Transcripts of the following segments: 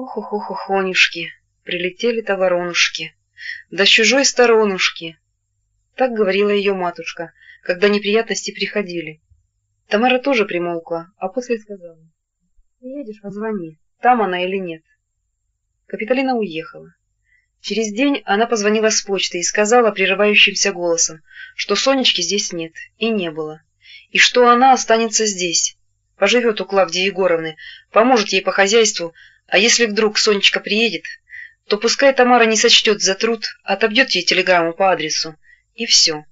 Ох-ох-ох-охонюшки, прилетели-то воронушки, да с чужой сторонушки. Так говорила ее матушка, когда неприятности приходили. Тамара тоже примолкла, а после сказала: «Приедешь, позвони, там она или нет». Капитолина уехала. Через день она позвонила с почты и сказала прерывающимся голосом, что Сонечки здесь нет и не было, и что она останется здесь, поживет у Клавдии Егоровны, поможет ей по хозяйству, а если вдруг Сонечка приедет, то пускай Тамара не сочтет за труд, отобьет ей телеграмму по адресу, и все.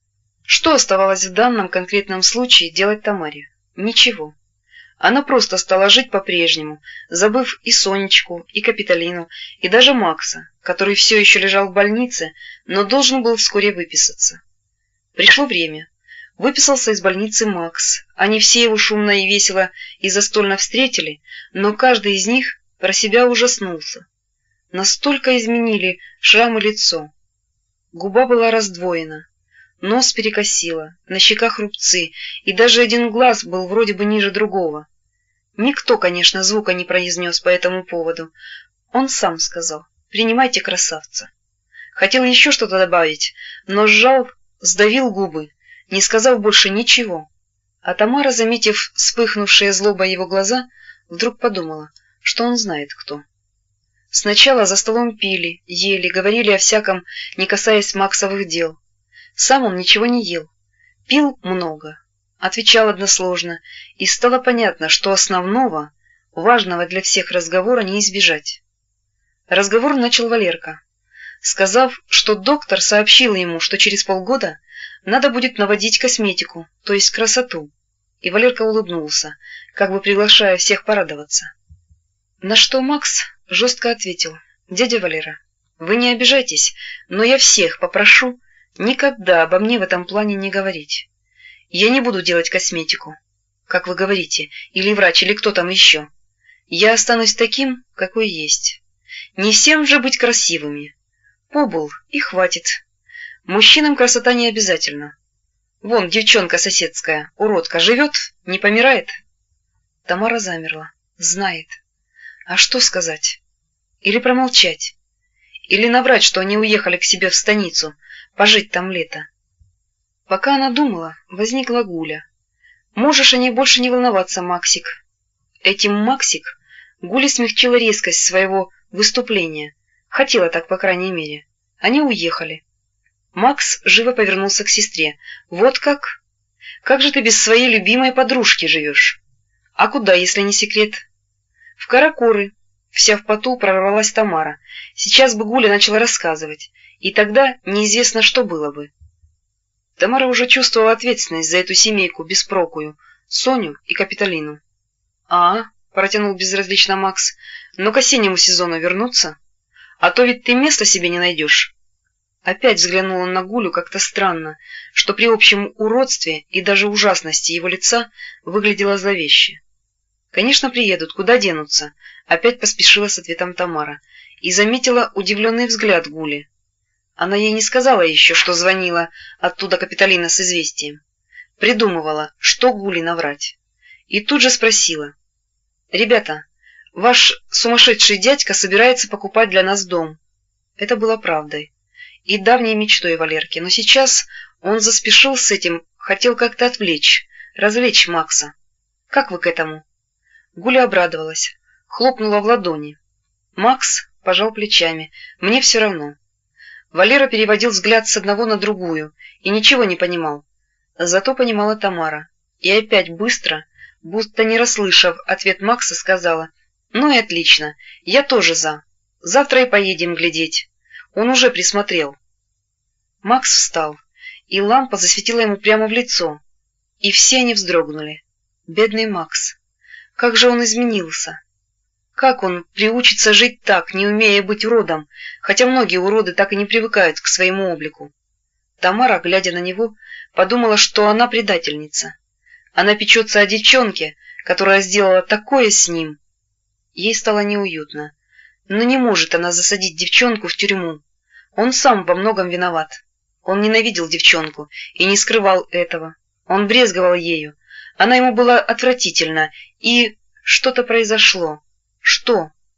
Что оставалось в данном конкретном случае делать Тамаре? Ничего. Она просто стала жить по-прежнему, забыв и Сонечку, и Капитолину, и даже Макса, который все еще лежал в больнице, но должен был вскоре выписаться. Пришло время. Выписался из больницы Макс. Они все его шумно и весело и застольно встретили, но каждый из них про себя ужаснулся. Настолько изменили шрам и лицо. Губа была раздвоена, нос перекосило, на щеках рубцы, и даже один глаз был вроде бы ниже другого. Никто, конечно, звука не произнес по этому поводу. Он сам сказал: «Принимайте красавца». Хотел еще что-то добавить, но сдавил губы, не сказав больше ничего. А Тамара, заметив вспыхнувшие злобой его глаза, вдруг подумала, что он знает кто. Сначала за столом пили, ели, говорили о всяком, не касаясь Максовых дел. Сам он ничего не ел. Пил много, отвечал односложно, и стало понятно, что основного, важного для всех разговора не избежать. Разговор начал Валерка, сказав, что доктор сообщил ему, что через полгода надо будет наводить косметику, то есть красоту. И Валерка улыбнулся, как бы приглашая всех порадоваться. На что Макс жестко ответил: «Дядя Валера, вы не обижайтесь, но я всех попрошу никогда обо мне в этом плане не говорить. Я не буду делать косметику, как вы говорите, или врач, или кто там еще. Я останусь таким, какой есть. Не всем же быть красивыми. Побыл, и хватит. Мужчинам красота не обязательно. Вон девчонка соседская, уродка, живет, не помирает». Тамара замерла. Знает. А что сказать? Или промолчать? Или наврать, что они уехали к себе в станицу, пожить там лето? Пока она думала, возникла Гуля. «Можешь о ней больше не волноваться, Максик». Этим Максик Гуле смягчила резкость своего выступления. Хотела так, по крайней мере. Они уехали. Макс живо повернулся к сестре. «Вот как? Как же ты без своей любимой подружки живешь? А куда, если не секрет?» «В Каракоры». Вся в поту прорвалась Тамара. Сейчас бы Гуля начала рассказывать, и тогда неизвестно, что было бы. Тамара уже чувствовала ответственность за эту семейку беспрокую, Соню и Капитолину. Протянул безразлично Макс, — «но к осеннему сезону вернуться? А то ведь ты места себе не найдешь». Опять взглянула на Гулю как-то странно, что при общем уродстве и даже ужасности его лица выглядело зловеще. «Конечно, приедут, куда денутся?» — опять поспешила с ответом Тамара и заметила удивленный взгляд Гули. Она ей не сказала еще, что звонила оттуда Капитолина с известием. Придумывала, что Гуле наврать. И тут же спросила: «Ребята, ваш сумасшедший дядька собирается покупать для нас дом». Это было правдой и давней мечтой Валерки, но сейчас он заспешил с этим, хотел как-то отвлечь, развлечь Макса. «Как вы к этому?» Гуля обрадовалась, хлопнула в ладони. Макс пожал плечами. «Мне все равно». Валера переводил взгляд с одного на другую и ничего не понимал. Зато понимала Тамара. И опять быстро, будто не расслышав ответ Макса, сказала: «Ну и отлично, я тоже за. Завтра и поедем глядеть. Он уже присмотрел». Макс встал, и лампа засветила ему прямо в лицо. И все они вздрогнули. Бедный Макс. Как же он изменился! Как он приучится жить так, не умея быть уродом, хотя многие уроды так и не привыкают к своему облику? Тамара, глядя на него, подумала, что она предательница. Она печется о девчонке, которая сделала такое с ним. Ей стало неуютно. Но не может она засадить девчонку в тюрьму. Он сам во многом виноват. Он ненавидел девчонку и не скрывал этого. Он брезговал ею. Она ему была отвратительна, и что-то произошло. Что?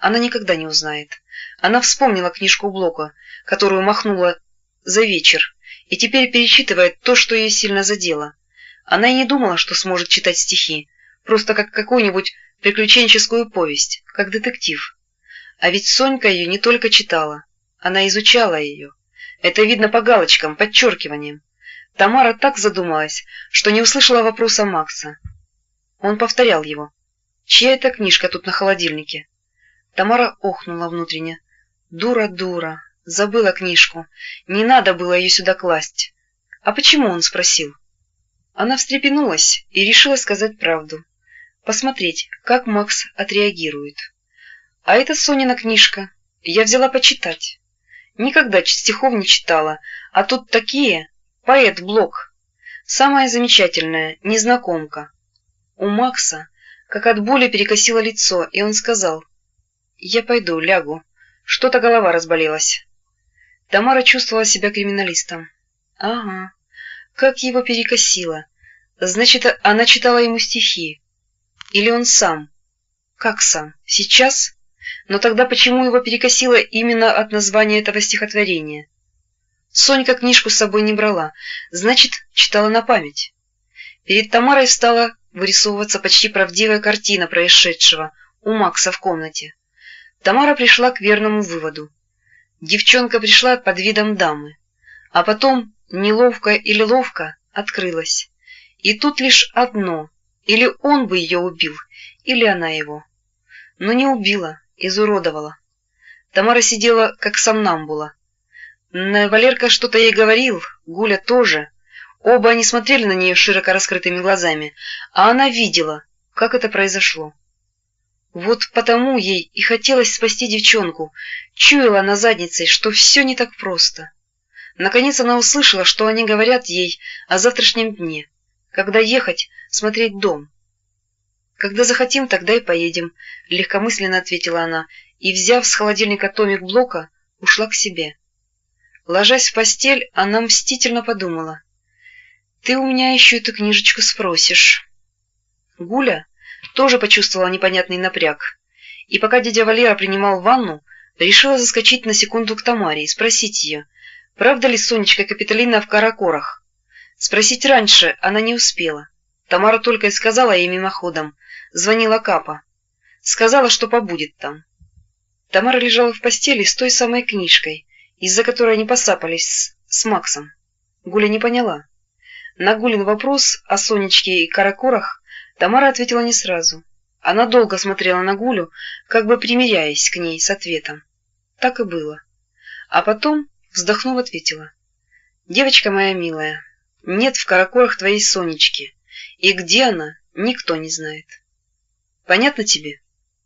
она никогда не узнает. Она вспомнила книжку Блока, которую махнула за вечер, и теперь перечитывает то, что ее сильно задело. Она и не думала, что сможет читать стихи, просто как какую-нибудь приключенческую повесть, как детектив. А ведь Сонька ее не только читала, она изучала ее. Это видно по галочкам, подчеркиваниям. Тамара так задумалась, что не услышала вопроса Макса. Он повторял его. «Чья это книжка тут на холодильнике?» Тамара охнула внутренне. «Дура, дура, забыла книжку. Не надо было ее сюда класть». «А почему?» — он спросил. Она встрепенулась и решила сказать правду. Посмотреть, как Макс отреагирует. «А это Сонина книжка. Я взяла почитать. Никогда стихов не читала, а тут такие. Поэт Блок. Самая замечательная, незнакомка». У Макса как от боли перекосило лицо, и он сказал: «Я пойду, лягу. Что-то голова разболелась». Тамара чувствовала себя криминалистом. Ага, как его перекосило. Значит, она читала ему стихи. Или он сам? Как сам? Сейчас? Но тогда почему его перекосило именно от названия этого стихотворения? Сонька книжку с собой не брала, значит, читала на память. Перед Тамарой стала вырисовываться почти правдивая картина происшедшего у Макса в комнате. Тамара пришла к верному выводу. Девчонка пришла под видом дамы, а потом, неловко или ловко, открылась. И тут лишь одно: или он бы ее убил, или она его. Но не убила, изуродовала. Тамара сидела как сомнамбула. Валерка что-то ей говорил, Гуля тоже. Оба они смотрели на нее широко раскрытыми глазами, а она видела, как это произошло. Вот потому ей и хотелось спасти девчонку, чуяла на заднице, что все не так просто. Наконец она услышала, что они говорят ей о завтрашнем дне, когда ехать смотреть дом. «Когда захотим, тогда и поедем», — легкомысленно ответила она, и, взяв с холодильника томик Блока, ушла к себе. Ложась в постель, она мстительно подумала: «Ты у меня еще эту книжечку спросишь». Гуля тоже почувствовала непонятный напряг, и пока дядя Валера принимал ванну, решила заскочить на секунду к Тамаре и спросить ее, правда ли Сонечка Капитолина в Каракорах. Спросить раньше она не успела. Тамара только и сказала ей мимоходом: звонила Капа. Сказала, что побудет там. Тамара лежала в постели с той самой книжкой, из-за которой они посапались с Максом. Гуля не поняла. На Гулин вопрос о Сонечке и Каракорах Тамара ответила не сразу. Она долго смотрела на Гулю, как бы примиряясь к ней с ответом. Так и было. А потом, вздохнув, ответила: «Девочка моя милая, нет в Каракорах твоей Сонечки, и где она, никто не знает. Понятно тебе?»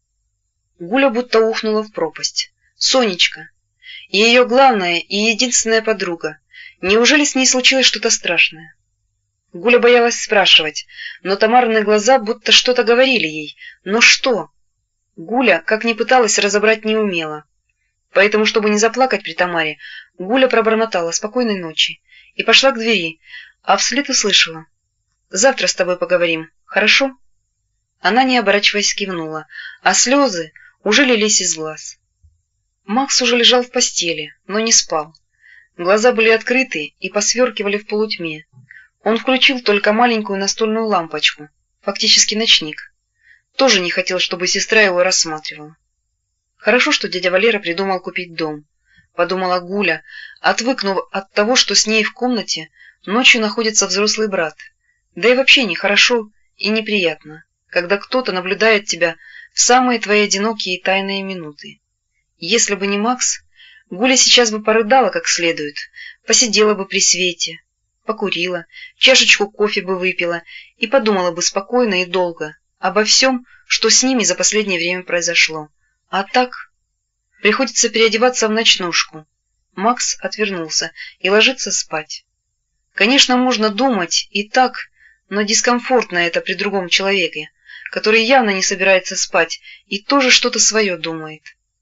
Гуля будто ухнула в пропасть. Сонечка. И ее главная и единственная подруга. Неужели с ней случилось что-то страшное? Гуля боялась спрашивать, но Тамарины глаза будто что-то говорили ей. Но что? Гуля, как ни пыталась, разобрать не умела. Поэтому, чтобы не заплакать при Тамаре, Гуля пробормотала «спокойной ночи» и пошла к двери, а вслед услышала: «Завтра с тобой поговорим, хорошо?» Она, не оборачиваясь, кивнула, а слезы уже лились из глаз. Макс уже лежал в постели, но не спал. Глаза были открыты и посверкивали в полутьме. Он включил только маленькую настольную лампочку, фактически ночник. Тоже не хотел, чтобы сестра его рассматривала. Хорошо, что дядя Валера придумал купить дом, подумала Гуля, отвыкнув от того, что с ней в комнате ночью находится взрослый брат. Да и вообще нехорошо и неприятно, когда кто-то наблюдает тебя в самые твои одинокие и тайные минуты. Если бы не Макс, Гуля сейчас бы порыдала как следует, посидела бы при свете, покурила, чашечку кофе бы выпила и подумала бы спокойно и долго обо всем, что с ними за последнее время произошло. А так приходится переодеваться в ночнушку. Макс отвернулся и ложится спать. Конечно, можно думать и так, но дискомфортно это при другом человеке, который явно не собирается спать и тоже что-то свое думает.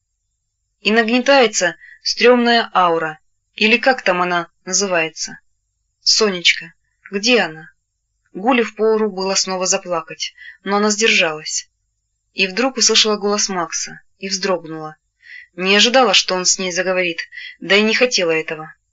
И нагнетается стрёмная аура, или как там она называется. Сонечка, где она? Гуле впору было снова заплакать, но она сдержалась. И вдруг услышала голос Макса. и вздрогнула. Не ожидала, что он с ней заговорит, да и не хотела этого.